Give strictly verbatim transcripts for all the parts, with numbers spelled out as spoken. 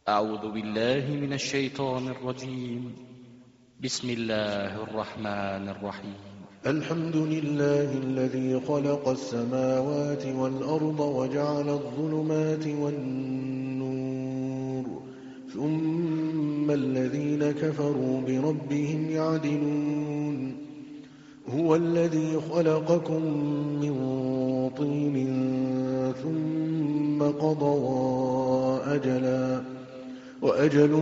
أعوذ بالله من الشيطان الرجيم. بسم الله الرحمن الرحيم. الحمد لله الذي خلق السماوات والأرض وجعل الظلمات والنور ثم الذين كفروا بربهم يعدلون. هو الذي خلقكم من طين ثم قضى أجلا وأجل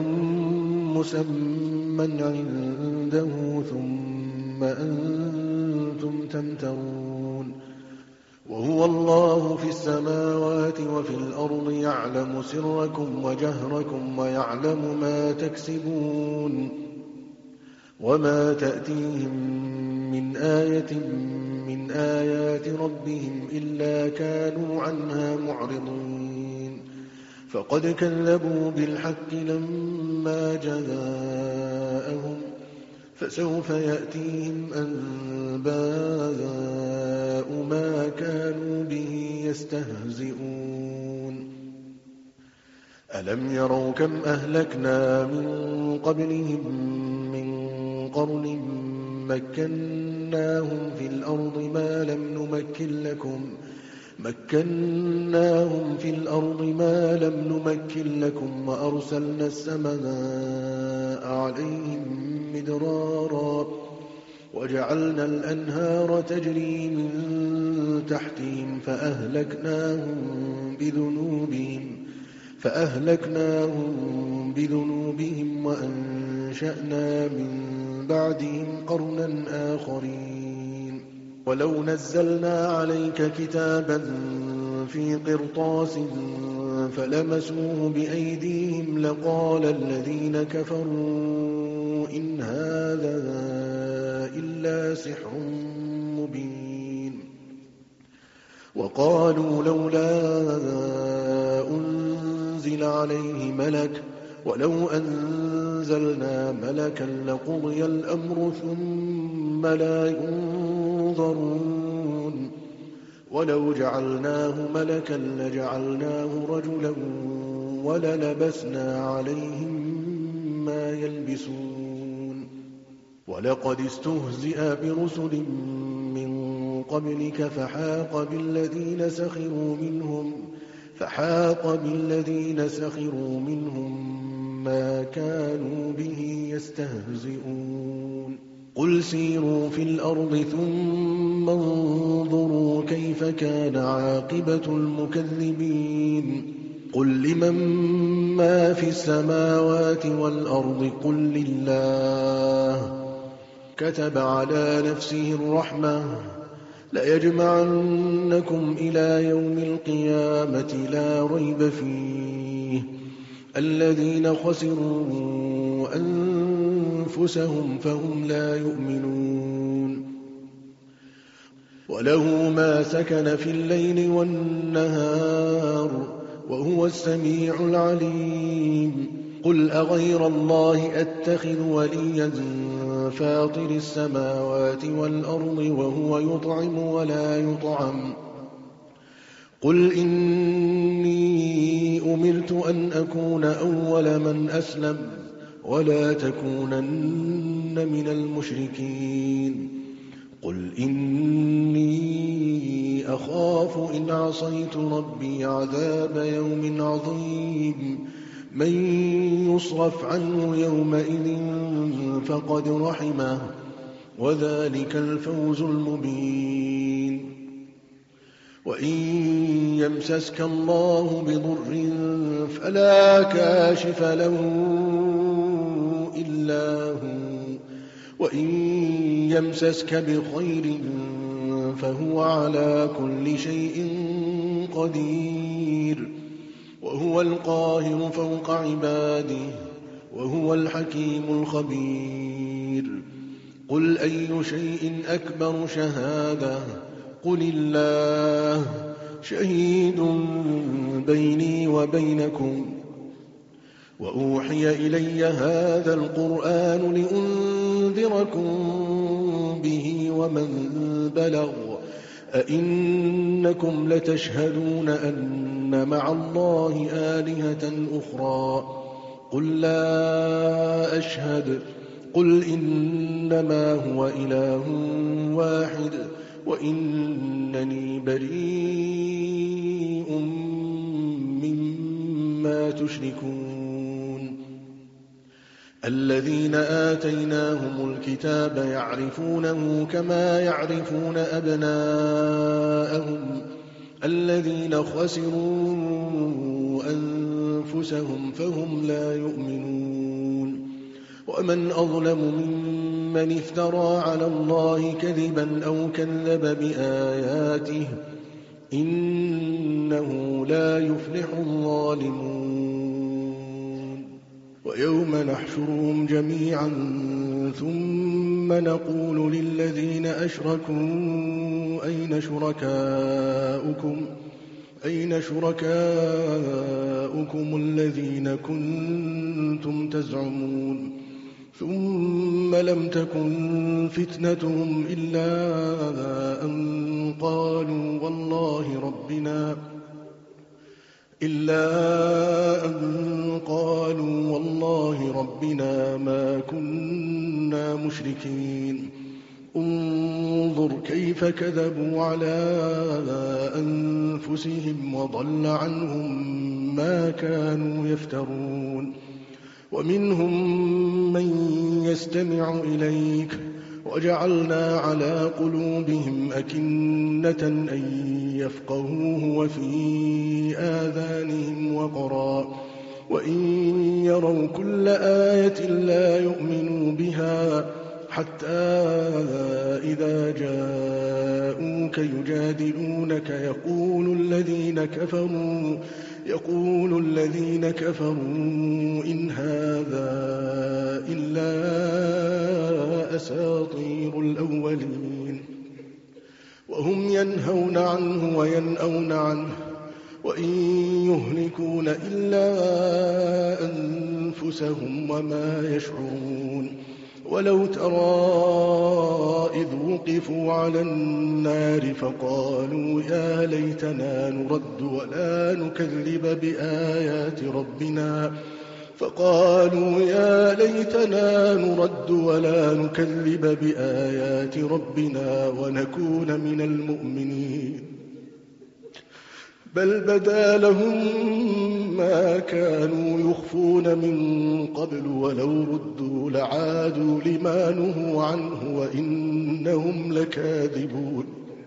مسمى عنده ثم أنتم تمترون. وهو الله في السماوات وفي الأرض يعلم سركم وجهركم ويعلم ما تكسبون. وما تأتيهم من آية من آيات ربهم إلا كانوا عنها معرضين. فقد كذبوا بالحق لما جاءهم فسوف يأتيهم أنباء ما كانوا به يستهزئون. ألم يروا كم أهلكنا من قبلهم من قرن مكناهم في الأرض ما لم نمكن لكم مكناهم في الأرض ما لم نمكن لكم وأرسلنا السماء عليهم مدرارا وجعلنا الأنهار تجري من تحتهم فأهلكناهم بذنوبهم فأهلكناهم بذنوبهم وأنشأنا من بعدهم قرنا آخرين. ولو نزلنا عليك كتابا في قرطاس فلمسوه بأيديهم لقال الذين كفروا إن هذا إلا سحر مبين. وقالوا لولا أنزل عليه ملك ولو أنزلنا ملكا لقضي الأمر ثم لا ينظرون. ولو جعلناه ملكا لجعلناه رجلا وللبسنا عليهم ما يلبسون. ولقد استهزئ برسل من قبلك فحاق بالذين سخروا منهم فحاق بالذين سخروا منهم ما كانوا به يستهزئون. قل سيروا في الأرض ثم انظروا كيف كان عاقبة المكذبين. قل لمن ما في السماوات والأرض قل لله كتب على نفسه الرحمة ليجمعنكم إلى يوم القيامة لا ريب فيه الذين خسروا أنفسهم فهم لا يؤمنون. وله ما سكن في الليل والنهار وهو السميع العليم. قل أغير الله أتخذ وليا فاطر السماوات والأرض وهو يطعم ولا يطعم. قل إني أمرت أن أكون أول من أسلم ولا تكونن من المشركين. قل إني أخاف إن عصيت ربي عذاب يوم عظيم. من يصرف عنه يومئذ فقد رحمه وذلك الفوز المبين. وإن يمسسك الله بضر فلا كاشف له إلا هو وإن يمسسك بخير فهو على كل شيء قدير. وهو القاهر فوق عباده وهو الحكيم الخبير. قل أي شيء أكبر شهادة قل الله شهيد بيني وبينكم. وأوحي إلي هذا القرآن لأنذركم به ومن بلغ أئنكم لتشهدون أن مع الله آلهة أخرى قل لا أشهد قل إنما هو إله واحد وإنني بريء مما تشركون الذين آتيناهم الكتاب يعرفونه كما يعرفون أبناءهم الذين خسروا أنفسهم فهم لا يؤمنون ومن أظلم ممن افترى على الله كذبا أو كذب بآياته إنه لا يفلح الظالمون ويوم نحشرهم جميعا ثم نقول للذين أشركوا أين شركاؤكم أين شركاؤكم الذين كنتم تزعمون ثم لم تكن فتنتهم إلا أن قالوا والله ربنا إلا أن قالوا والله ربنا ما كنا مشركين انظر كيف كذبوا على أنفسهم وضل عنهم ما كانوا يفترون ومنهم من يستمع إليك وجعلنا على قلوبهم أكنة أن يفقهوه وفي آذانهم وقرا وإن يروا كل آية لا يؤمنوا بها حتى إذا جاءوك يجادلونك يقول الذين كفروا يقول الذين كفروا إن هذا إلا أساطير الأولين وهم ينهون عنه وينأون عنه وإن يهلكون إلا أنفسهم وما يشعرون ولو ترى إذ وقفوا على النار فقالوا يا ليتنا نرد ولا نكذب بآيات ربنا فقالوا يا ليتنا نرد ولا نكذب بآيات ربنا ونكون من المؤمنين بل بدا لهم ما كانوا يخفون من قبل ولو ردوا لعادوا لما نهوا عنه وإنهم لكاذبون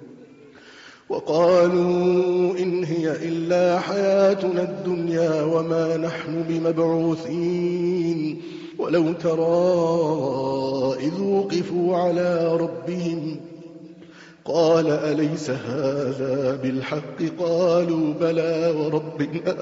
وقالوا إن هي إلا حياتنا الدنيا وما نحن بمبعوثين ولو ترى إذ وقفوا على ربهم قال أليس هذا بالحق قالوا بلى وربنا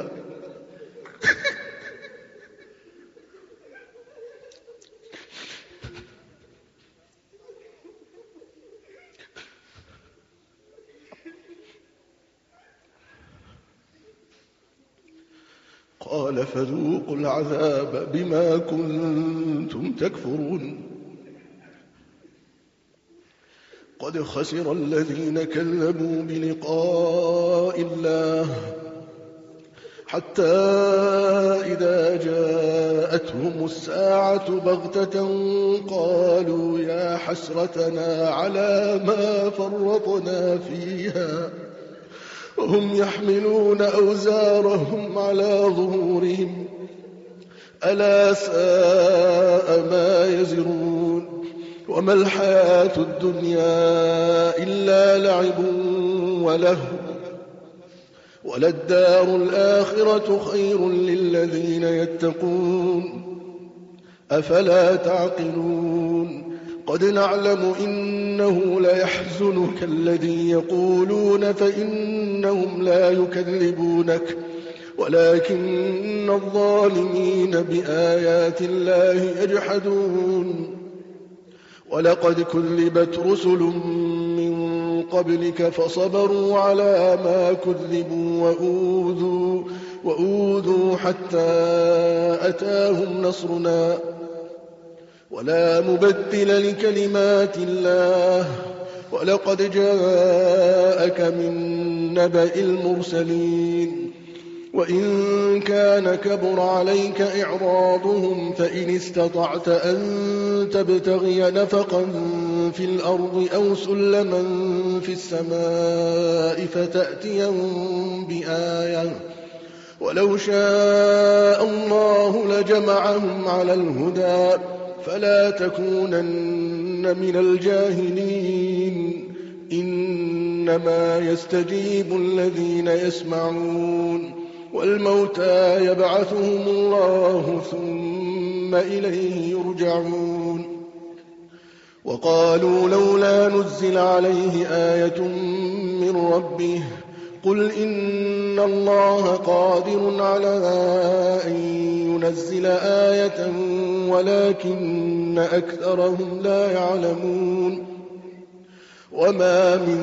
قال فذوقوا العذاب بما كنتم تكفرون قد خسر الذين كذبوا بلقاء الله حتى إذا جاءتهم الساعة بغتة قالوا يا حسرتنا على ما فرطنا فيها وهم يحملون أوزارهم على ظهورهم ألا ساء ما يزرون وما الحياة الدنيا إلا لعب ولهو وللدار الآخرة خير للذين يتقون أفلا تعقلون قد نعلم إنه ليحزنك الذي يقولون فإنهم لا يكذبونك ولكن الظالمين بآيات الله يجحدون ولقد كذبت رسل من قبلك فصبروا على ما كذبوا وأوذوا, وأوذوا حتى أتاهم نصرنا ولا مبدل لكلمات الله ولقد جاءك من نبأ المرسلين وإن كان كبر عليك إعراضهم فإن استطعت أن تبتغي نفقا في الأرض أو سلما في السماء فتأتيهم بآية ولو شاء الله لجمعهم على الهدى فلا تكونن من الجاهلين إنما يستجيب الذين يسمعون والموتى يبعثهم الله ثم إليه يرجعون وقالوا لولا نزل عليه آية من ربه قل إن الله قادر على أن ينزل آية ولكن أكثرهم لا يعلمون وما من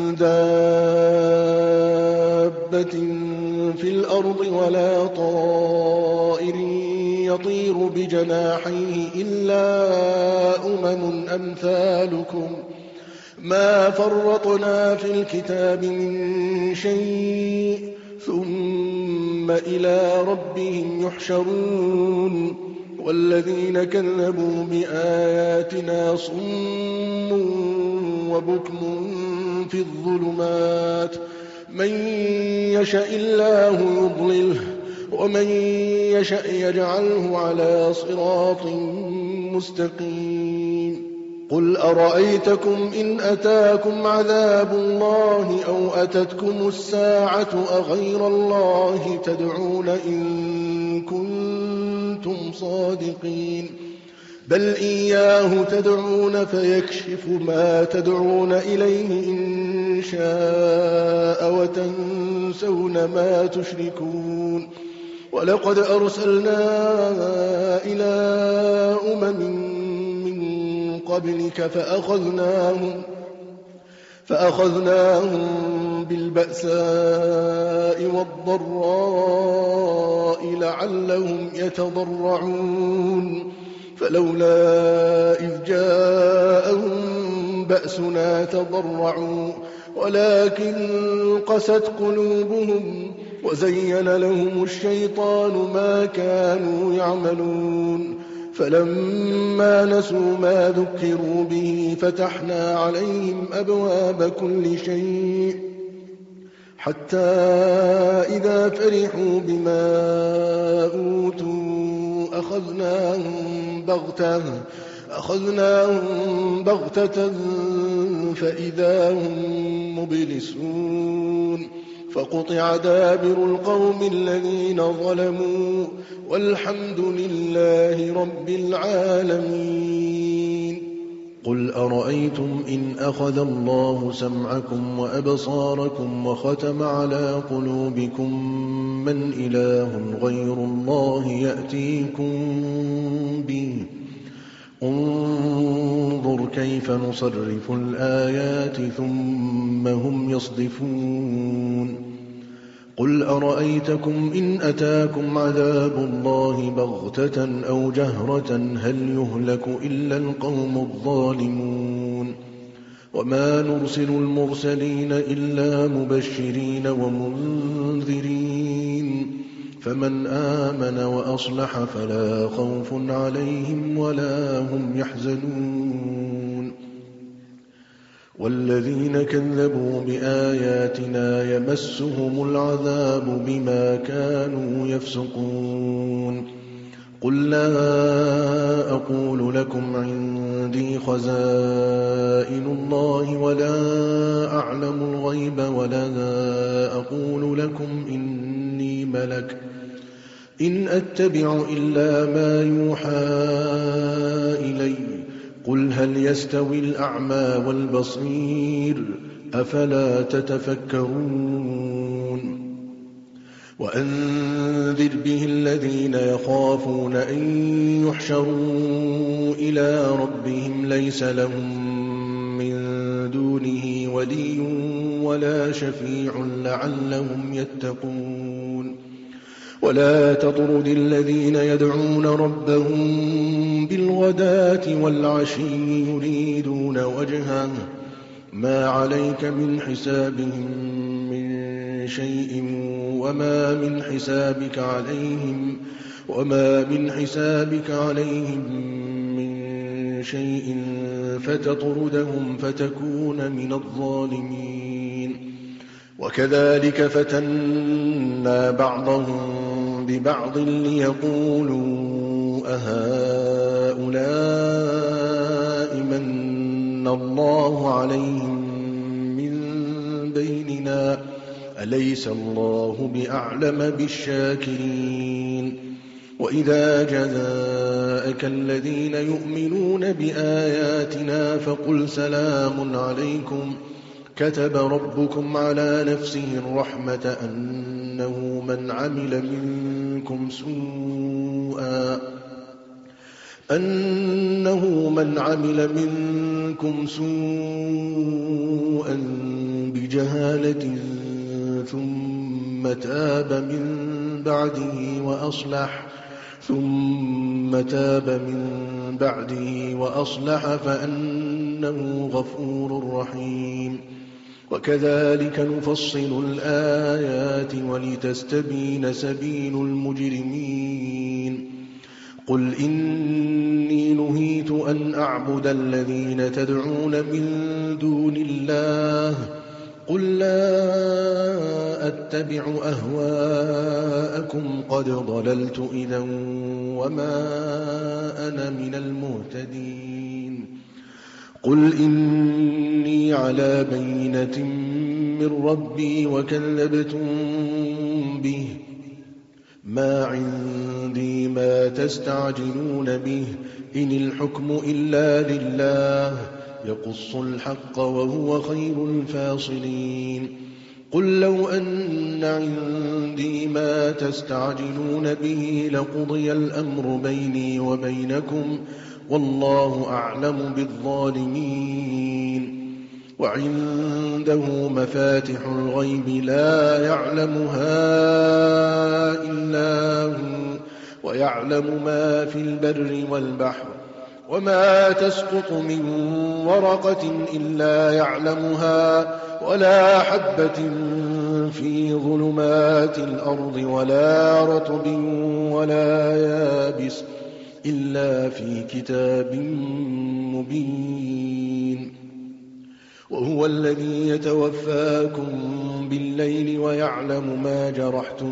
دابة في الأرض ولا طائر يطير بجناحيه إلا أمم أمثالكم ما فرطنا في الكتاب من شيء ثم إلى ربهم يحشرون والذين كذبوا بآياتنا صم وبكم في الظلمات من يشاء الله يضلله ومن يشاء يجعله على صراط مستقيم قل أرأيتكم إن أتاكم عذاب الله أو أتتكم الساعة أغير الله تدعون إن كنتم صادقين بل إياه تدعون فيكشف ما تدعون إليه إن شاء وتنسون ما تشركون ولقد أرسلنا إلى أمم قبلك فأخذناهم فأخذناهم بالبأساء والضراء لعلهم يتضرعون فلولا إذ جاءهم بأسنا تضرعوا ولكن قست قلوبهم وزين لهم الشيطان ما كانوا يعملون فلما نسوا ما ذكروا به فتحنا عليهم أبواب كل شيء حتى إذا فرحوا بما أوتوا أخذناهم بغتة أخذناهم بغتة فإذا هم مبلسون فقطع دابر القوم الذين ظلموا والحمد لله رب العالمين قل أرأيتم إن أخذ الله سمعكم وأبصاركم وختم على قلوبكم من إله غير الله يأتيكم به انظر كيف نصرف الآيات ثم هم يصدفون قل أرأيتكم إن أتاكم عذاب الله بغتة أو جهرة هل يهلك إلا القوم الظالمون وما نرسل المرسلين إلا مبشرين ومنذرين فمن آمن وأصلح فلا خوف عليهم ولا هم يحزنون والذين كذبوا بآياتنا يمسهم العذاب بما كانوا يفسقون قل لا أقول لكم عندي خزائن الله ولا أعلم الغيب ولا أقول لكم إني ملك إن أتبع إلا ما يوحى إلي قل هل يستوي الأعمى والبصير أفلا تتفكرون وأنذر به الذين يخافون أن يحشروا إلى ربهم ليس لهم من دونه ولي ولا شفيع لعلهم يتقون ولا تطرد الذين يدعون ربهم بالغداة والعشي يريدون وجهه ما عليك من حسابهم من شيء وما من حسابك عليهم وما من حسابك عليهم من شيء فتطردهم فتكون من الظالمين. وكذلك فتنا بعضهم ببعض ليقولوا أهؤلاء من الله عليهم من بيننا أليس الله بأعلم بالشاكرين. وإذا جاءك الذين يؤمنون بآياتنا فقل سلام عليكم كتب ربكم على نفسه الرحمة أنه من عمل منكم سوءا أنه من عمل منكم سوءا بجهالة ثم تاب من بعده وأصلح ثم تاب من بعده وأصلح فأنه غفور رحيم. وكذلك نفصل الآيات ولتستبين سبيل المجرمين. قل إني نهيت أن أعبد الذين تدعون من دون الله قل لا أتبع أهواءكم قد ضللت إذا وما أنا من المهتدين. قل إني على بينة من ربي وكذبتم به ما عندي ما تستعجلون به إن الحكم إلا لله يقص الحق وهو خير الفاصلين. قل لو أن عندي ما تستعجلون به لقضي الأمر بيني وبينكم والله أعلم بالظالمين. وعنده مفاتح الغيب لا يعلمها إلا هو ويعلم ما في البر والبحر وما تسقط من ورقة إلا يعلمها ولا حبة في ظلمات الأرض ولا رطب ولا يابس إلا في كتاب مبين. وهو الذي يتوفاكم بالليل ويعلم ما جرحتم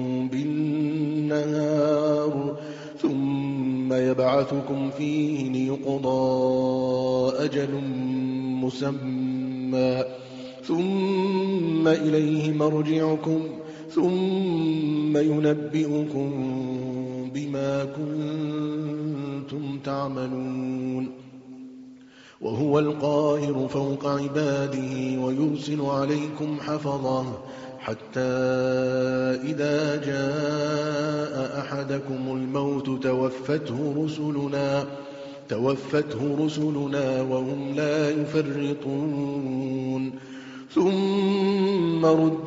بالنهار ثم يبعثكم فيه ليقضى أجل مسمى ثم إليه مرجعكم ثم ينبئكم بما كنتم تعملون. وهو القاهر فوق عباده ويرسل عليكم حفظه حتى إذا جاء أحدكم الموت توفته رسلنا توفته رسلنا وهم لا يفرطون ثم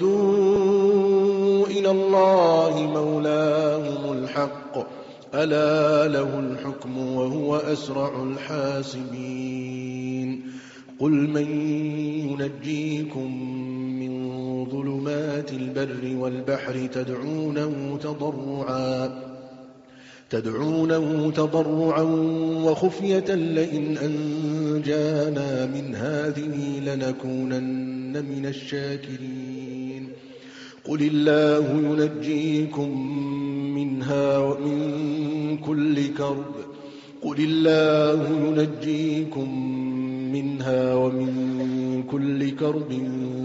ردوا إلى الله مولاهم الحق ألا له الحكم وهو أسرع الحاسبين. قل من ينجيكم من ظلمات البر والبحر تدعونه تضرعا تدعونه تضرعا وخفية لئن أنجانا من هذه لنكونن من الشاكرين. قل الله ينجيكم منها ومن كل كرب قل الله ينجيكم منها ومن كل كرب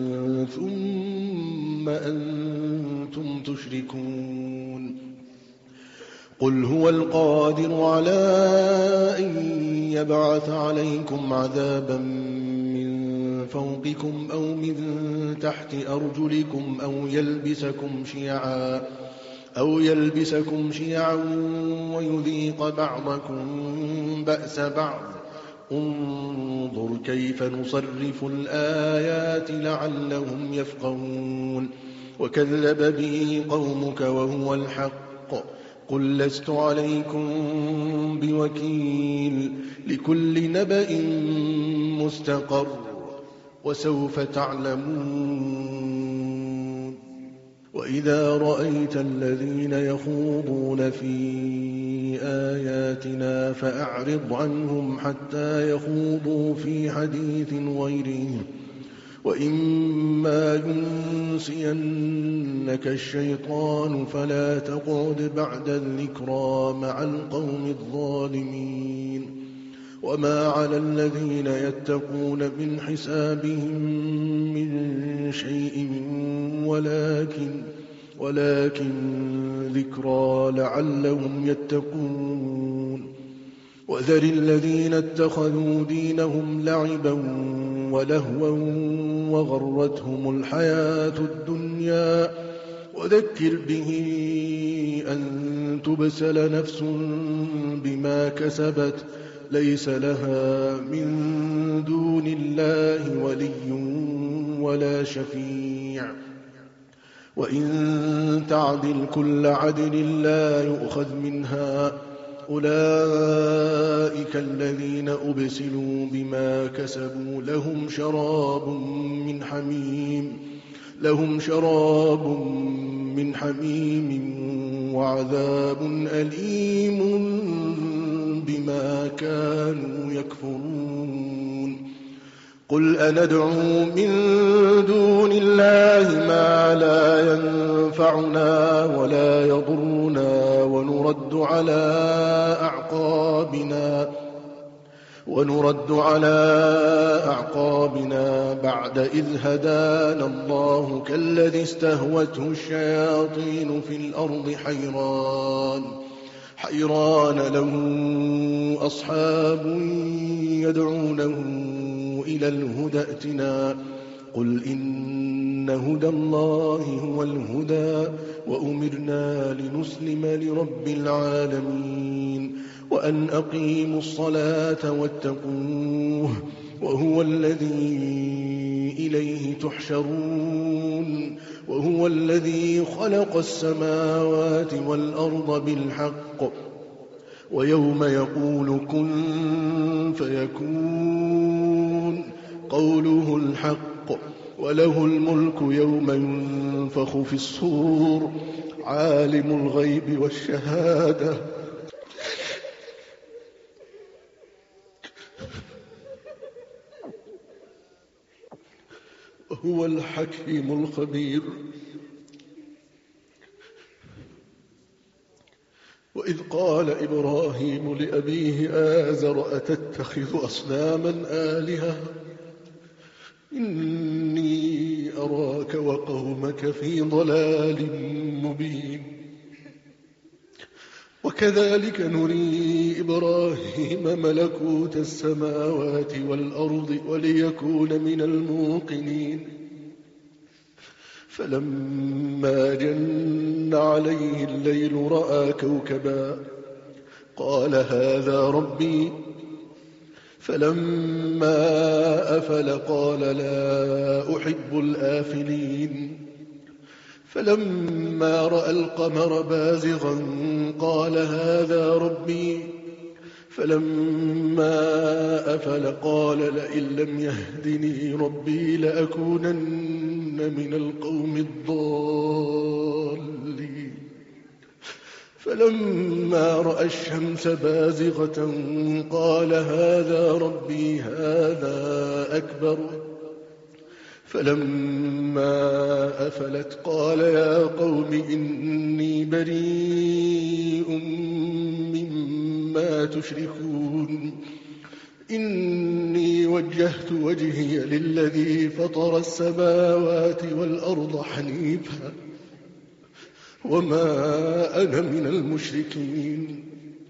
ثم أنتم تشركون. قل هو القادر على أن يبعث عليكم عذابا من فوقكم أو من تحت أرجلكم أو يلبسكم شيعا أو يلبسكم شيعا ويذيق بعضكم بأس بعض انظر كيف نصرف الآيات لعلهم يفقهون. وكذب به قومك وهو الحق قل لست عليكم بوكيل لكل نبأ مستقر وسوف تعلمون. وإذا رأيت الذين يخوضون في آياتنا فأعرض عنهم حتى يخوضوا في حديث غيره، وإما ينسينك الشيطان فلا تقعد بعد الذكرى مع القوم الظالمين. وما على الذين يتقون من حسابهم من شيء ولكن, ولكن ذكرى لعلهم يتقون. وذر الذين اتخذوا دينهم لعبا ولهوا وغرتهم الحياة الدنيا، وذكر به أن تبسل نفس بما كسبت ليس لها من دون الله ولي ولا شفيع، وإن تعدل كل عدل لا يؤخذ منها، أولئك الذين أبسلوا بما كسبوا لهم شراب من حميم لهم شراب من حميم وعذاب أليم بما كانوا يكفرون. قل أندعو من دون الله ما لا ينفعنا ولا يضرنا ونرد على أعقابنا ونرد على أعقابنا بعد إذ هدانا الله كالذي استهوته الشياطين في الأرض حيران حيران له أصحاب يدعونه إلى الهدى ائتنا. قل إن هدى الله هو الهدى وأمرنا لنسلم لرب العالمين وأن أقيموا الصلاة واتقوه وهو الذي إليه تحشرون. وهو الذي خلق السماوات والأرض بالحق ويوم يقول كن فيكون قوله الحق وله الملك يوم ينفخ في الصور عالم الغيب والشهادة وهو الحكيم الخبير. وإذ قال إبراهيم لأبيه آزر أتتخذ أصناما آلهة إني أراك وقومك في ضلال مبين. وكذلك نري إبراهيم ملكوت السماوات والأرض وليكون من الموقنين. فلما جن عليه الليل رأى كوكبا قال هذا ربي. فلما أفل قال لا أحب الآفلين. فلما رأى القمر بازغا قال هذا ربي. فلما أفل قال لئن لم يهدني ربي لأكونن من القوم الضالين. فلما رأى الشمس بازغة قال هذا ربي هذا أكبر. فلما أفلت قال يا قوم إني بريء مما تشركون إني وجهت وجهي للذي فطر السماوات والأرض حنيفا وما أنا من المشركين.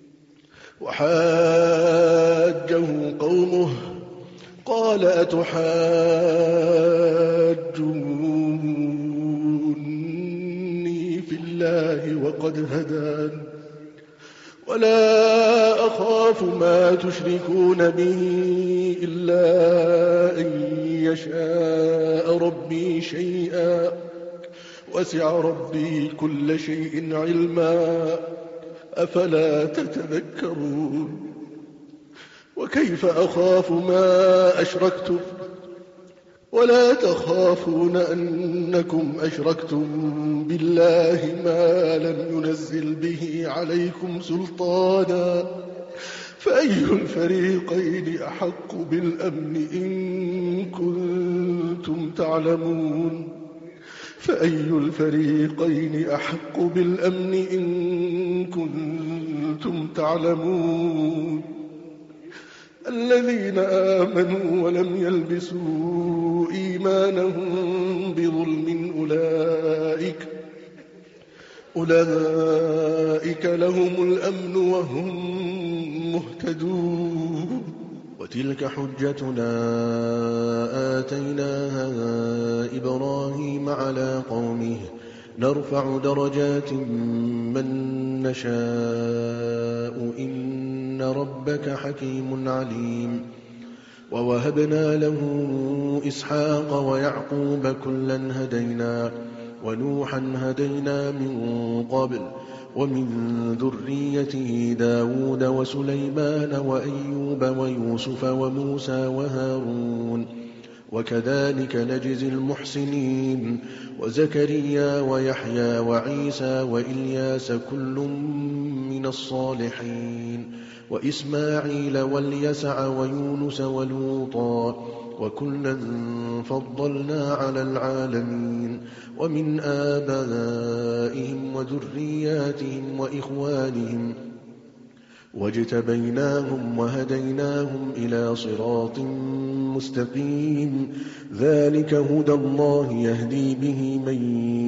وحاجه قومه قال أتحاجوني في الله وقد هدان ولا أخاف ما تشركون به إلا أن يشاء ربي شيئا وسع ربي كل شيء علما أفلا تتذكرون. وكيف أخاف ما أشركتم ولا تخافون أنكم أشركتم بالله ما لم ينزل به عليكم سلطانا فأي الفريقين أحق بالأمن إن كنتم تعلمون فأي الفريقين أحق بالأمن إن كنتم تعلمون الذين آمنوا ولم يلبسوا إيمانهم بظلم أولئك أولئك لهم الأمن وهم مهتدون وتلك حجتنا آتيناها إبراهيم على قومه نرفع درجات من نشاء إن ربك حكيم عليم ووهبنا له إسحاق ويعقوب كلا هدينا ونوحا هدينا من قبل ومن ذريته داود وسليمان وأيوب ويوسف وموسى وهارون وكذلك نجزي المحسنين وزكريا ويحيى وعيسى وإلياس كل من الصالحين وإسماعيل واليسع ويونس ولوطا وكلا فضلنا على العالمين ومن آبائهم وذرياتهم وإخوانهم واجتبيناهم وهديناهم إلى صراط مستقيم ذلك هدى الله يهدي به من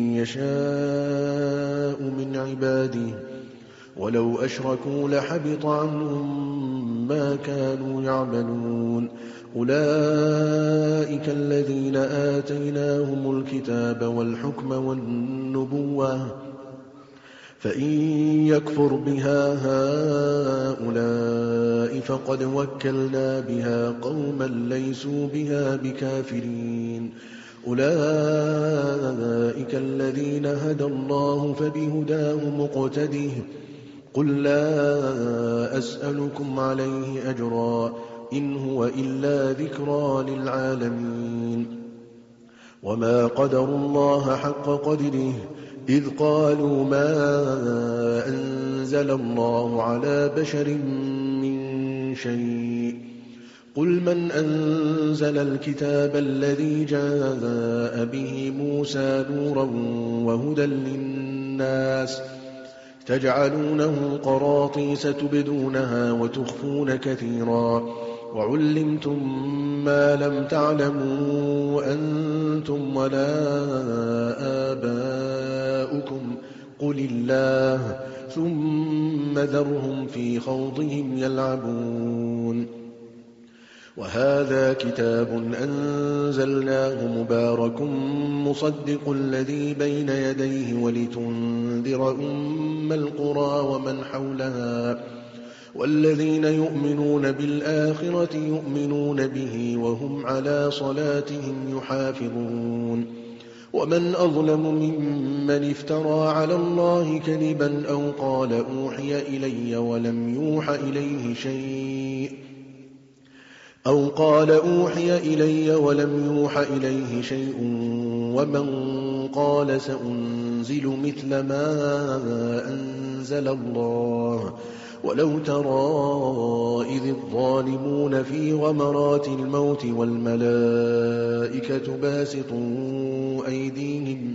يشاء من عباده ولو أشركوا لحبط عنهم ما كانوا يعملون أولئك الذين آتيناهم الكتاب والحكم والنبوة فإن يكفر بها هؤلاء فقد وكلنا بها قوما ليسوا بها بكافرين أولئك الذين هدى الله فبهداه مقتده قل لا أسألكم عليه أجرا إن هو إلا ذكرى للعالمين وما قدروا الله حق قدره إذ قالوا ما أنزل الله على بشر من شيء قل من أنزل الكتاب الذي جاء به موسى نورا وهدى للناس تجعلونه قراطيس تبدونها وتخفون كثيرا وعلمتم ما لم تعلموا أنتم ولا آباؤكم قل الله ثم ذرهم في خوضهم يلعبون وهذا كتاب أنزلناه مبارك مصدق الذي بين يديه ولتنذر أم القرى ومن حولها والذين يؤمنون بالآخرة يؤمنون به وهم على صلاتهم يحافظون ومن أظلم ممن افترى على الله كذبا أو قال أوحي إلي ولم يوحى إليه شيء أو قال أوحي إلي ولم يوحى إليه شيء ومن قال سأنزل مثل ما أنزل الله ولو ترى إذ الظالمون في غمرات الموت والملائكة باسطوا أيديهم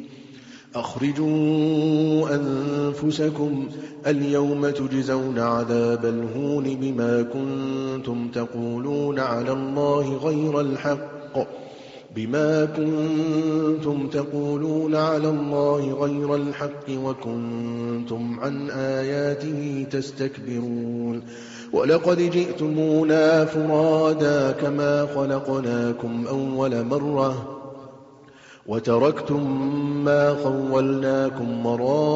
أخرجوا أنفسكم اليوم تجزون عذاب الهون بما كنتم تقولون على الله غير الحق بما كنتم تقولون على الله غير الحق وكنتم عن آياته تستكبرون ولقد جئتمونا فرادا كما خلقناكم أول مرة وتركتم ما خولناكم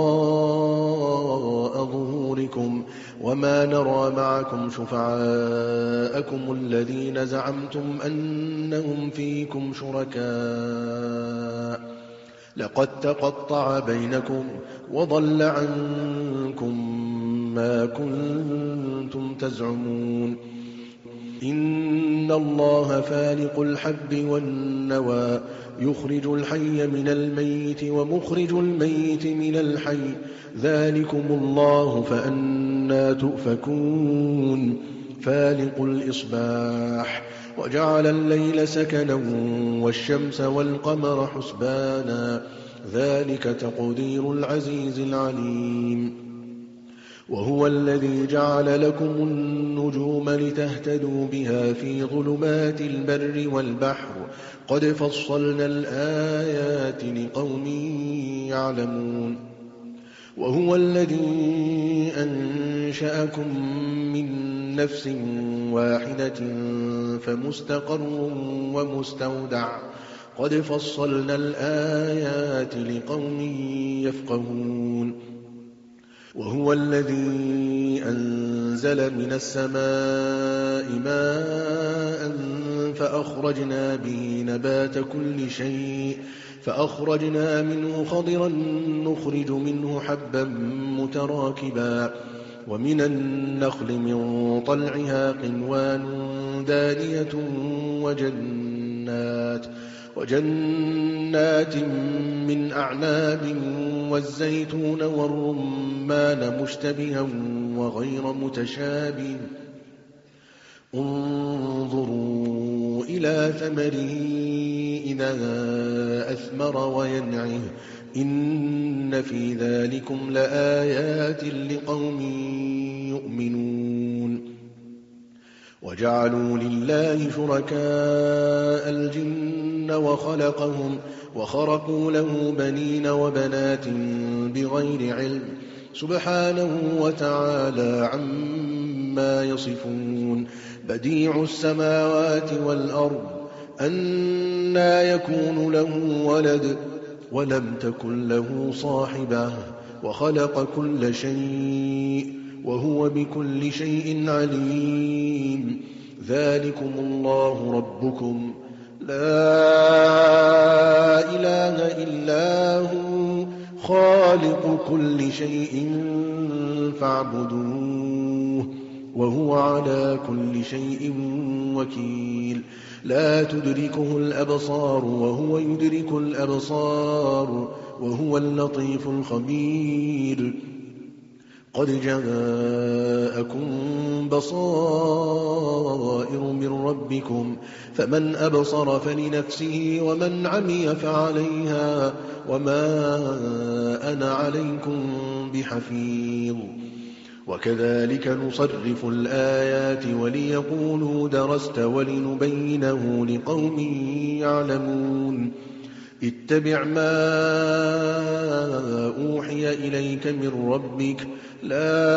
وراء ظهوركم وما نرى معكم شفعاءكم الذين زعمتم أنهم فيكم شركاء لقد تقطع بينكم وضل عنكم ما كنتم تزعمون إن الله فالق الحب والنوى يخرج الحي من الميت ومخرج الميت من الحي ذلكم الله فأنى تؤفكون فالق الإصباح وجعل الليل سكنا والشمس والقمر حسبانا ذلك تقدير العزيز العليم وهو الذي جعل لكم النجوم لتهتدوا بها في ظلمات البر والبحر قد فصلنا الآيات لقوم يعلمون وهو الذي أنشأكم من نفس واحدة فمستقر ومستودع قد فصلنا الآيات لقوم يفقهون وهو الذي أنزل من السماء ماء فأخرجنا به نبات كل شيء فأخرجنا منه خضرا نخرج منه حبا متراكبا ومن النخل من طلعها قنوان دانية وجنات وجنات من أعناب والزيتون والرمان مشتبها وغير متشابه انظروا إلى ثمره إذا أثمر وينعه إن في ذلكم لآيات لقوم يؤمنون وجعلوا لله شركاء الجن وخلقهم وخرقوا له بنين وبنات بغير علم سبحانه وتعالى عما يصفون بديع السماوات والأرض أنى يكون له ولد ولم تكن له صاحبة وخلق كل شيء وهو بكل شيء عليم ذلكم الله ربكم لا إله إلا هو خالق كل شيء فاعبدوه وهو على كل شيء وكيل لا تدركه الأبصار وهو يدرك الأبصار وهو اللطيف الخبير قد جاءكم بصائر من ربكم فمن أبصر فلنفسه ومن عمي فعليها وما أنا عليكم بحفيظ وكذلك نصرف الآيات وليقولوا درست ولنبينه لقوم يعلمون اتبع ما أوحي إليك من ربك لا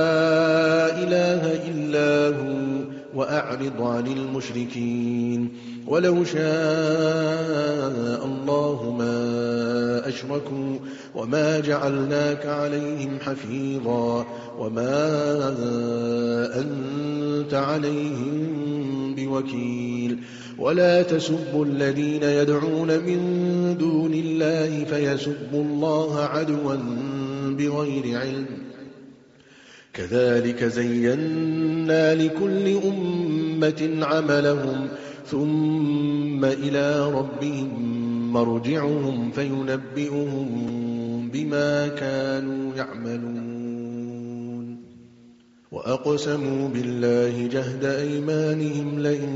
إله إلا هو وأعرض عن المشركين ولو شاء الله ما أشركوا وما جعلناك عليهم حفيظا وما أنت عليهم بوكيل ولا تسبوا الذين يدعون من دون الله فيسبوا الله عدوا بغير علم كذلك زينا لكل أمة عملهم ثم إلى ربهم مرجعهم فينبئهم بما كانوا يعملون وأقسموا بالله جهد أيمانهم لئن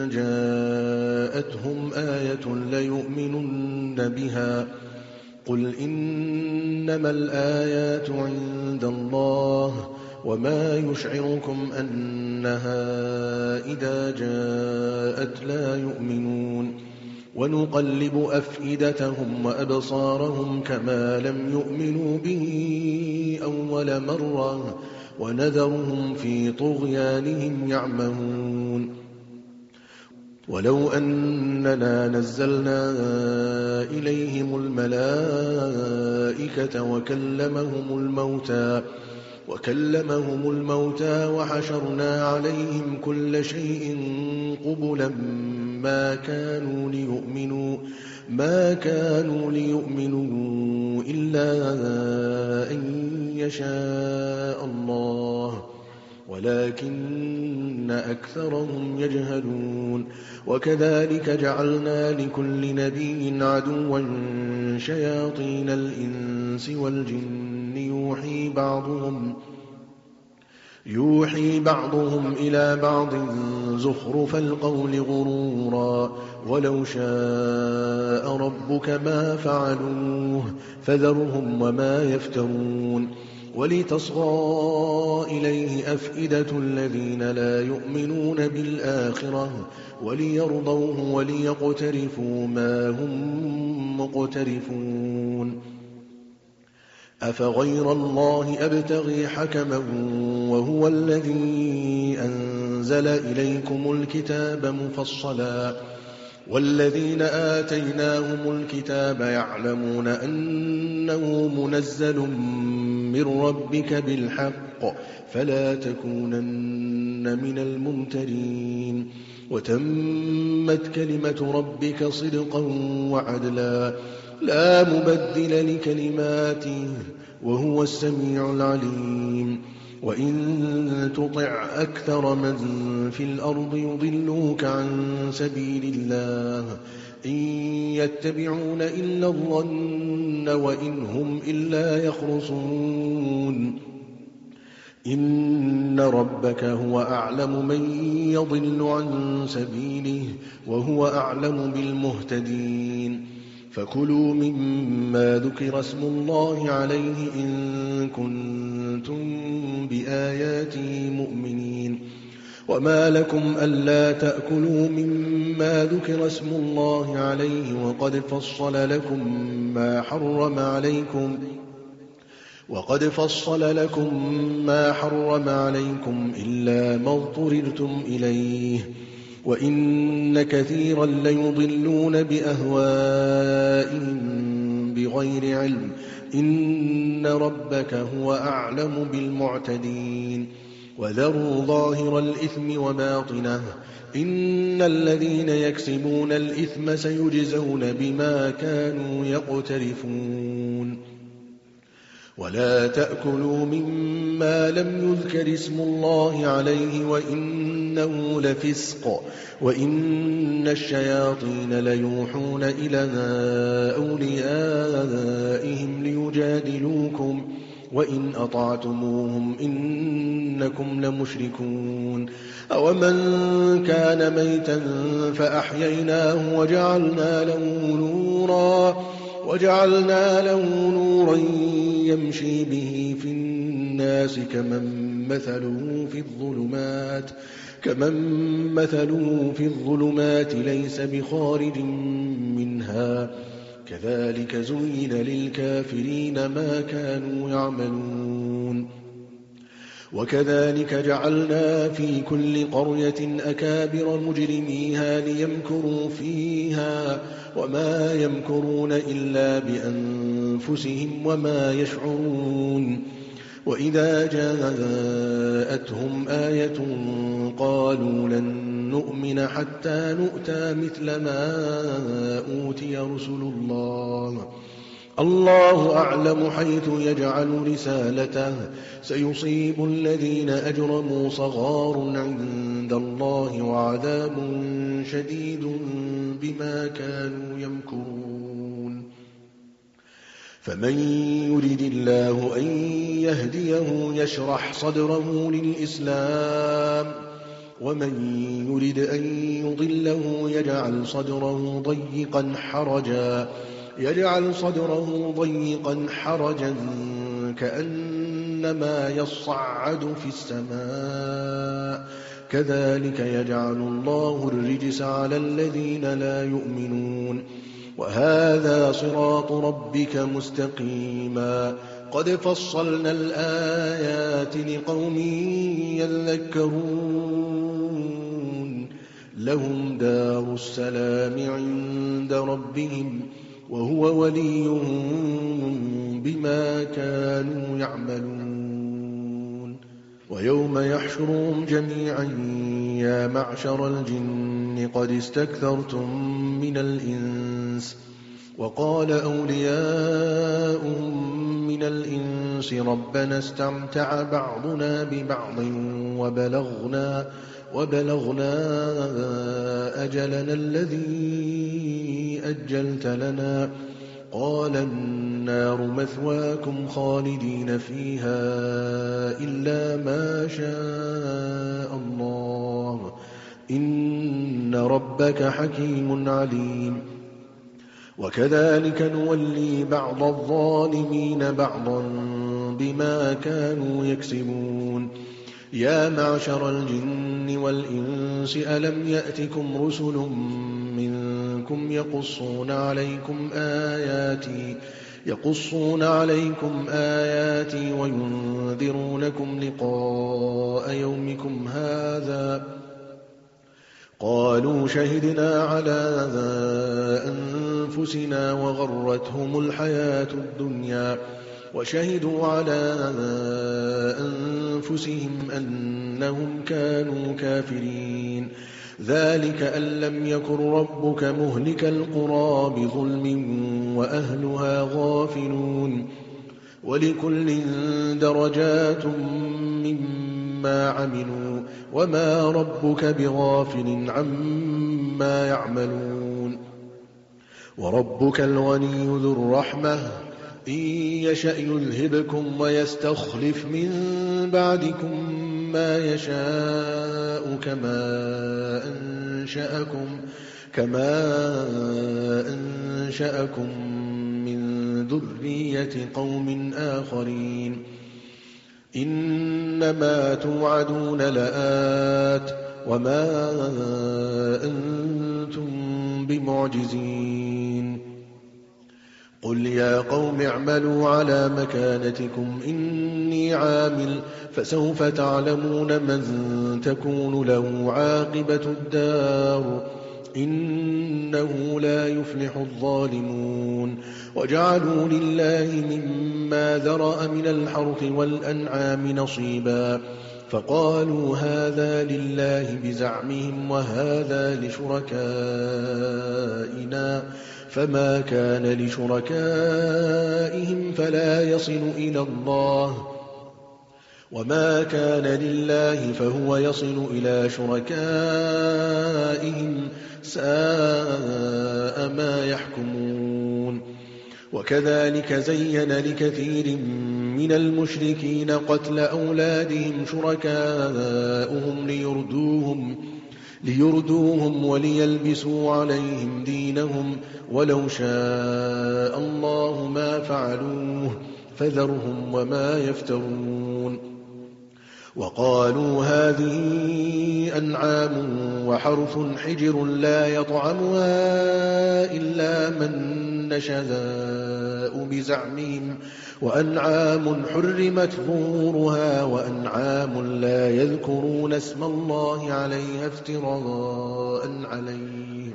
جاءتهم آية ليؤمنن بها قل إنما الآيات عند الله وما يشعركم أنها إذا جاءت لا يؤمنون ونقلب أفئدتهم وأبصارهم كما لم يؤمنوا به أول مرة ونذرهم في طغيانهم يعمهون ولو أننا نزلنا إليهم الملائكة وكلمهم الموتى وكلمهم الموتى وحشرنا عليهم كل شيء قبلا ما كانوا ليؤمنوا ما كانوا ليؤمنوا إلا أن يشاء الله ولكن أكثرهم يجهلون وكذلك جعلنا لكل نبي عدوا شياطين الإنس والجن يوحي بعضهم يوحي بعضهم إلى بعض زخرف القول غرورا ولو شاء ربك ما فعلوه فذرهم وما يفترون ولتصغى إليه أفئدة الذين لا يؤمنون بالآخرة وليرضوه وليقترفوا ما هم مقترفون أفغير الله أبتغي حكما وهو الذي أنزل إليكم الكتاب مفصلا والذين آتيناهم الكتاب يعلمون أنه منزل من ربك بالحق فلا تكونن من الممترين وتمت كلمة ربك صدقا وعدلا لا مبدل لكلماته وهو السميع العليم وإن تطع أكثر من في الأرض يضلوك عن سبيل الله إن يتبعون إلا الظن وإن هم إلا يخرصون إن ربك هو أعلم من يضل عن سبيله وهو أعلم بالمهتدين فكلوا مما ذكر اسم الله عليه إن كنتم بآياته مؤمنين وما لكم ألا تأكلوا مما ذكر اسم الله عليه وقد فصل لكم ما حرم عليكم وقد فصل لكم ما حرم عليكم إلا ما اضطررتم إليه وإن كثيرا ليضلون بأهوائهم بغير علم إن ربك هو أعلم بالمعتدين وذروا ظاهر الإثم وباطنه إن الذين يكسبون الإثم سيجزون بما كانوا يقترفون ولا تأكلوا مما لم يذكر اسم الله عليه وإنه لفسق وإن الشياطين ليوحون إلى أوليائهم ليجادلوكم وإن أطعتموهم إنكم لمشركون أومن كان ميتا فأحييناه وجعلنا له نورا وجعلنا له نورا يمشي به في الناس كمن مثله في الظلمات كمن مثله في الظلمات ليس بخارج منها كذلك زين للكافرين ما كانوا يعملون وكذلك جعلنا في كل قرية أكابر مجرميها ليمكروا فيها وما يمكرون إلا بأنفسهم وما يشعرون وإذا جاءتهم آية قالوا لن نؤمن حتى نؤتى مثل ما أوتي رسل الله الله أعلم حيث يجعل رسالته سيصيب الذين أجرموا صغار عند الله وعذاب شديد بما كانوا يمكرون فمن يرد الله أن يهديه يشرح صدره للإسلام ومن يرد أن يضله يجعل صدره ضيقا حرجا يجعل صدره ضيقا حرجا كأنما يصعد في السماء كذلك يجعل الله الرجس على الذين لا يؤمنون وهذا صراط ربك مستقيما قد فصلنا الآيات لقوم يذكرون لهم دار السلام عند ربهم وهو وليهم بما كانوا يعملون ويوم يحشرهم جميعا يا معشر الجن قد استكثرتم من الإنس وقال أولياؤهم من الإنس ربنا استمتع بعضنا ببعض وبلغنا, وبلغنا أجلنا الذي أجلت لنا قال النار مثواكم خالدين فيها إلا ما شاء الله إن ربك حكيم عليم. وكذلك نولي بعض الظالمين بعضا بما كانوا يكسبون. يا معشر الجن والإنس ألم يأتكم رسل منكم يقصون عليكم آياتي يقصون عليكم آياتي وينذرونكم لقاء يومكم هذا قالوا شهدنا على أنفسنا وغرتهم الحياة الدنيا وشهدوا على أنفسهم أنهم كانوا كافرين. ذلك أن لم يكن ربك مهلك القرى بظلم وأهلها غافلون. ولكل درجات مما عملوا وما ربك بغافل عما يعملون. وربك الغني ذو الرحمة إن يشأ يذهبكم ويستخلف من بعدكم ما يشاء كما أنشأكم, كما أنشأكم من ذرية قوم آخرين. إنما توعدون لآت وما أنتم بمعجزين. قل يا قوم اعملوا على مكانتكم إني عامل فسوف تعلمون من تكون له عاقبة الدار إنه لا يفلح الظالمون. وجعلوا لله مما ذرأ من الحرث والأنعام نصيبا فقالوا هذا لله بزعمهم وهذا لشركائنا فما كان لشركائهم فلا يصل إلى الله وما كان لله فهو يصل إلى شركائهم ساء ما يحكمون. وكذلك زين لكثير من المشركين قتل أولادهم شركاؤهم ليردوهم, ليردوهم وليلبسوا عليهم دينهم ولو شاء الله ما فعلوه فذرهم وما يفترون. وقالوا هذه أنعام وحرث حجر لا يطعمها إلا من نشاء بزعمهم وأنعام حرمت ظهورها وأنعام لا يذكرون اسم الله عليها افتراء عليه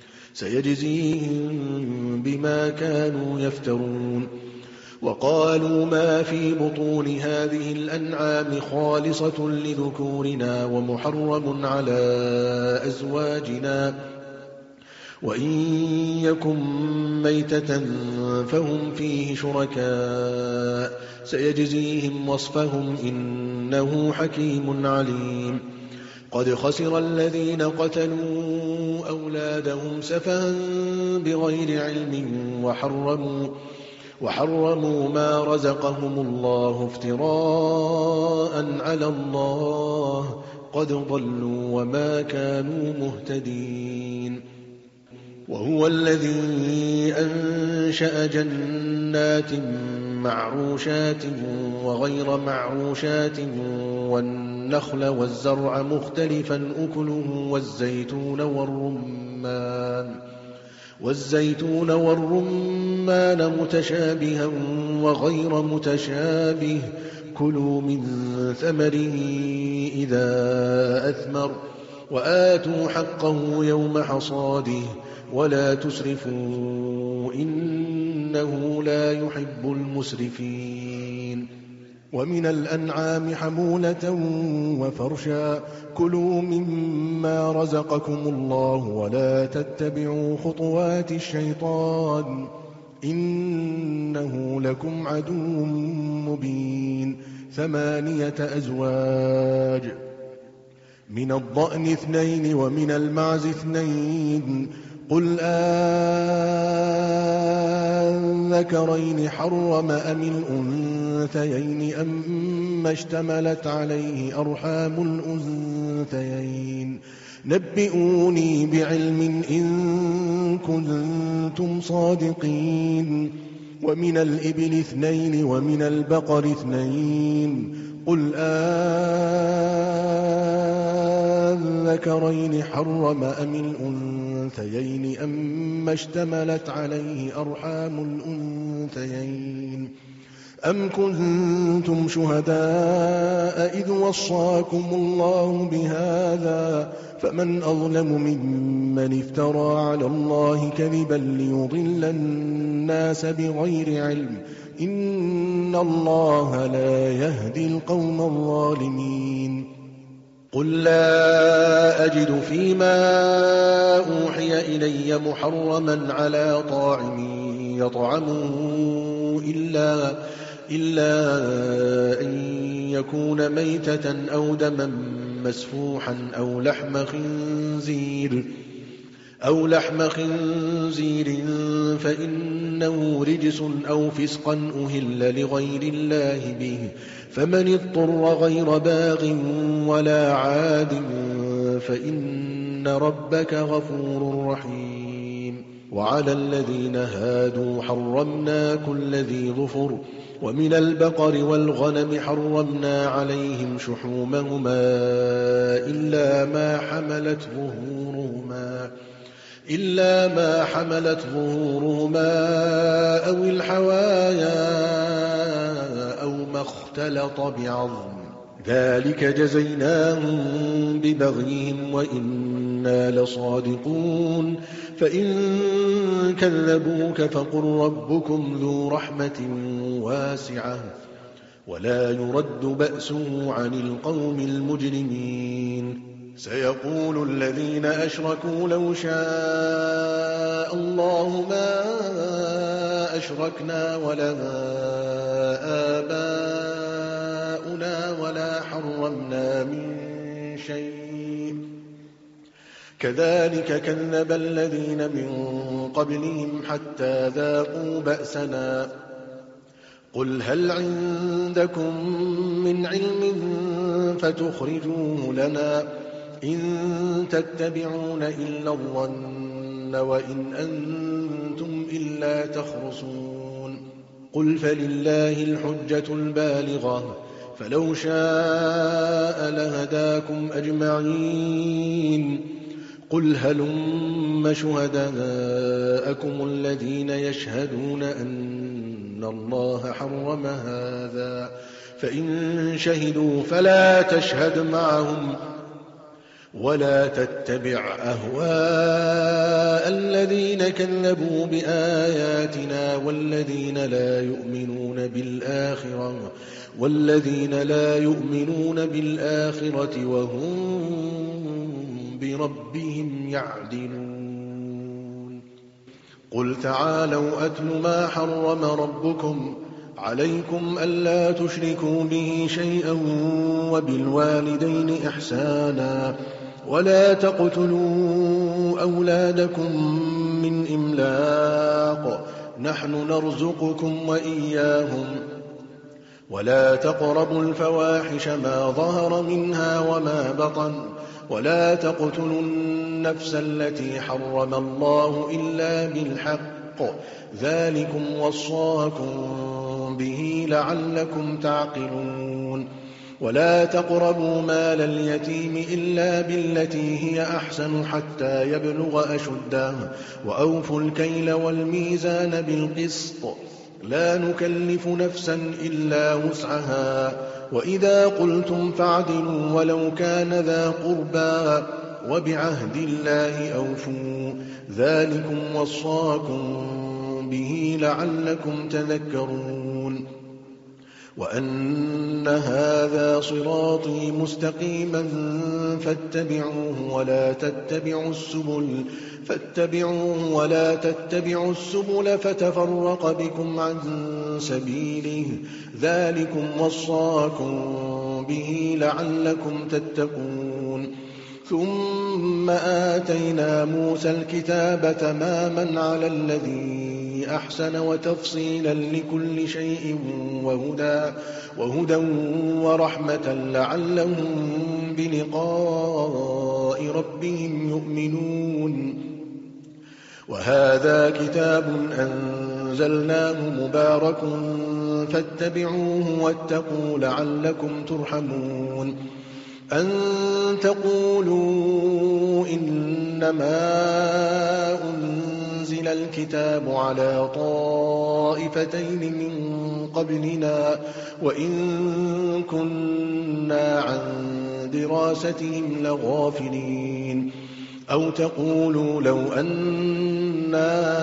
سيجزيهم بما كانوا يفترون. وقالوا ما في بطون هذه الأنعام خالصة لذكورنا ومحرم على أزواجنا وإن يكن ميتة فهم فيه شركاء سيجزيهم وصفهم إنه حكيم عليم. قد خسر الذين قتلوا أولادهم سفها بغير علم وحرموا وحرموا ما رزقهم الله افتراء على الله قد ضلوا وما كانوا مهتدين. وهو الذي أنشأ جنات معروشات وغير معروشات والنخل والزرع مختلفا أكله والزيتون والرمان والزيتون والرمان متشابها وغير متشابه كلوا من ثمره إذا أثمر وآتوا حقه يوم حصاده ولا تسرفوا إنه لا يحب المسرفين. ومن الأنعام حمولة وفرشا كلوا مما رزقكم الله ولا تتبعوا خطوات الشيطان إنه لكم عدو مبين ثمانية أزواج من الضأن اثنين ومن المعز اثنين قل أذكرين حرم أم الأنثيين أم اشتملت عليه أرحام الأنثيين نبئوني بعلم إن كنتم صادقين ومن الإبل اثنين ومن البقر اثنين قل أذكرين حرم أم الأنثيين أم اشتملت عليه أرحام الأنثيين أم كنتم شهداء إذ وصاكم الله بهذا فمن أظلم ممن افترى على الله كذبا ليضل الناس بغير علم إن الله لا يهدي القوم الظالمين قل لا أجد فيما أوحي إلي محرما على طاعم يطعمه إلا, إلا أن يكون ميتة أو دما مسفوحا أو لحم خنزير أو لحم خنزير فإنه رجس أو فسقا أهل لغير الله به فمن اضطر غير باغ ولا عاد فإن ربك غفور رحيم وعلى الذين هادوا حرمنا كل ذي ظفر ومن البقر والغنم حرمنا عليهم شحومهما إلا ما حملت ظهورهما إلا ما حملت ظهورهما أو الحوايا أو ما اختلط بعظم ذلك جزيناهم ببغيهم وإنا لصادقون فإن كذبوك فقل ربكم ذو رحمة واسعة ولا يرد بأسه عن القوم المجرمين سيقول الذين أشركوا لو شاء الله ما أشركنا ولا آباؤنا ولا حرمنا من شيء كذلك كذب الذين من قبلهم حتى ذاقوا بأسنا قل هل عندكم من علم فتخرجوه لنا إن تتبعون إلا الظن وإن أنتم إلا تخرصون قل فلله الحجة البالغة فلو شاء لهداكم أجمعين قل هلم شهداءكم الذين يشهدون أن الله حرم هذا فإن شهدوا فلا تشهد معهم ولا تتبع أهواء الذين كذبوا بآياتنا والذين لا يؤمنون بالآخرة والذين لا يؤمنون بالآخرة وهم بربهم يعدلون قل تعالوا أتل ما حرم ربكم عليكم ألا تشركوا به شيئا وبالوالدين إحسانا ولا تقتلوا أولادكم من إملاق نحن نرزقكم وإياهم ولا تقربوا الفواحش ما ظهر منها وما بطن ولا تقتلوا النفس التي حرم الله إلا بالحق ذلكم وصاكم به لعلكم تعقلون ولا تقربوا مال اليتيم إلا بالتي هي أحسن حتى يبلغ أشده وأوفوا الكيل والميزان بالقسط لا نكلف نفسا إلا وسعها وإذا قلتم فاعدلوا ولو كان ذا قربى وبعهد الله أوفوا ذلكم وصاكم به لعلكم تذكرون وأن هذا صراطي مستقيما فاتبعوه ولا تتبعوا السبل فاتبعوه ولا تتبعوا السبل فتفرق بكم عن سبيله ذلكم وصاكم به لعلكم تتقون ثم آتينا موسى الكتاب تماما على الذي أحسن وتفصيلا لكل شيء وهدى, وهدى ورحمة لعلهم بلقاء ربهم يؤمنون وهذا كتاب أنزلناه مبارك فاتبعوه واتقوا لعلكم ترحمون أن تقولوا إنما أنزل الكتاب على طائفتين من قبلنا وإن كنا عن دراستهم لغافلين أو تقولوا لو أنا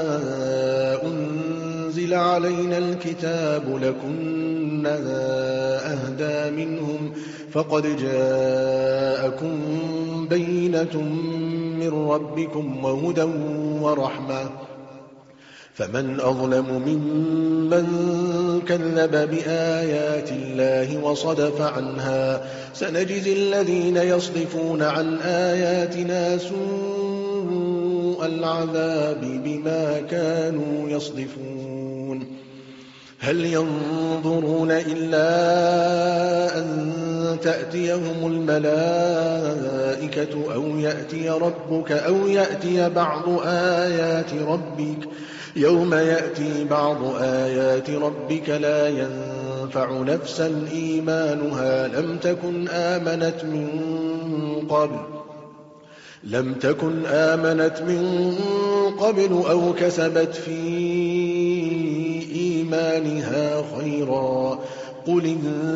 أنزل علينا الكتاب لكنا أهدى منهم فقد جاءكم بينة من ربكم وهدى ورحمة فمن أظلم ممن كذب بآيات الله وصدف عنها سنجزي الذين يصدفون عن آياتنا سوء العذاب بما كانوا يصدفون هل ينظرون إلا أن تأتيهم الملائكة أو يأتي ربك أو يأتي بعض آيات ربك يوم يأتي بعض آيات ربك لا ينفع نفسا إيمانها لم تكن آمنت من قبل لم تكن آمنت من قبل أو كسبت في إيمانها خيرا قل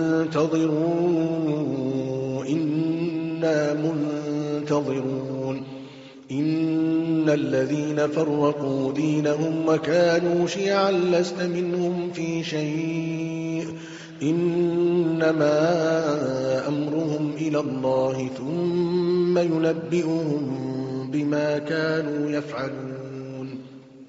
انتظروا إنا منتظرون إن الذين فرقوا دينهم وكانوا شيعا لست منهم في شيء إنما أمرهم إلى الله ثم ينبئهم بما كانوا يفعلون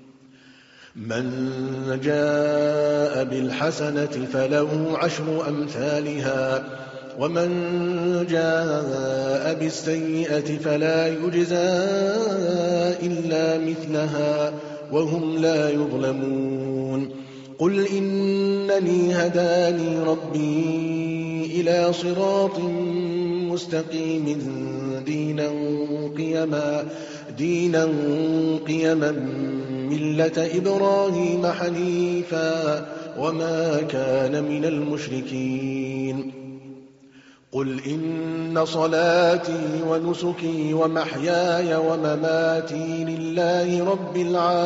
من جاء بالحسنة فله عشر أمثالها ومن جاء بالسيئة فلا يجزى إلا مثلها وهم لا يظلمون قل إنني هداني ربي إلى صراط مستقيم دينا قيما دينا قيما ملة إبراهيم حنيفا وما كان من المشركين قل إن صلاتي ونسكي ومحياي ومماتي لله رب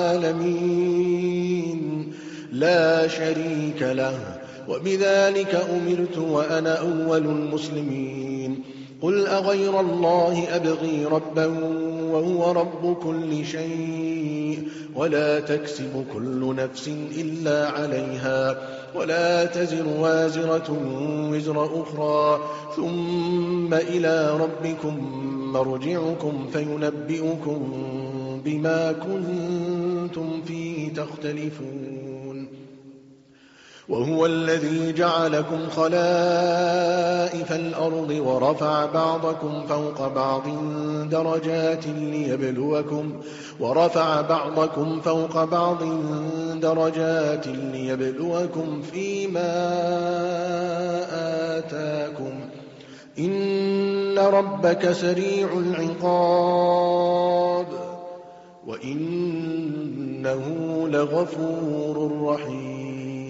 العالمين لا شريك له وبذلك أمرت وأنا أول المسلمين قل أغير الله أبغي ربا وهو رب كل شيء ولا تكسب كل نفس إلا عليها ولا تزر وازرة وزر أخرى ثم إلى ربكم مرجعكم فينبئكم بما كنتم فيه تختلفون وهو الذي جعلكم خلائف الأرض ورفع بعضكم فوق بعض درجات ليبلوكم ورفع بعضكم فوق بعض درجات ليبلوكم فيما آتاكم إن ربك سريع العقاب وإنه لغفور رحيم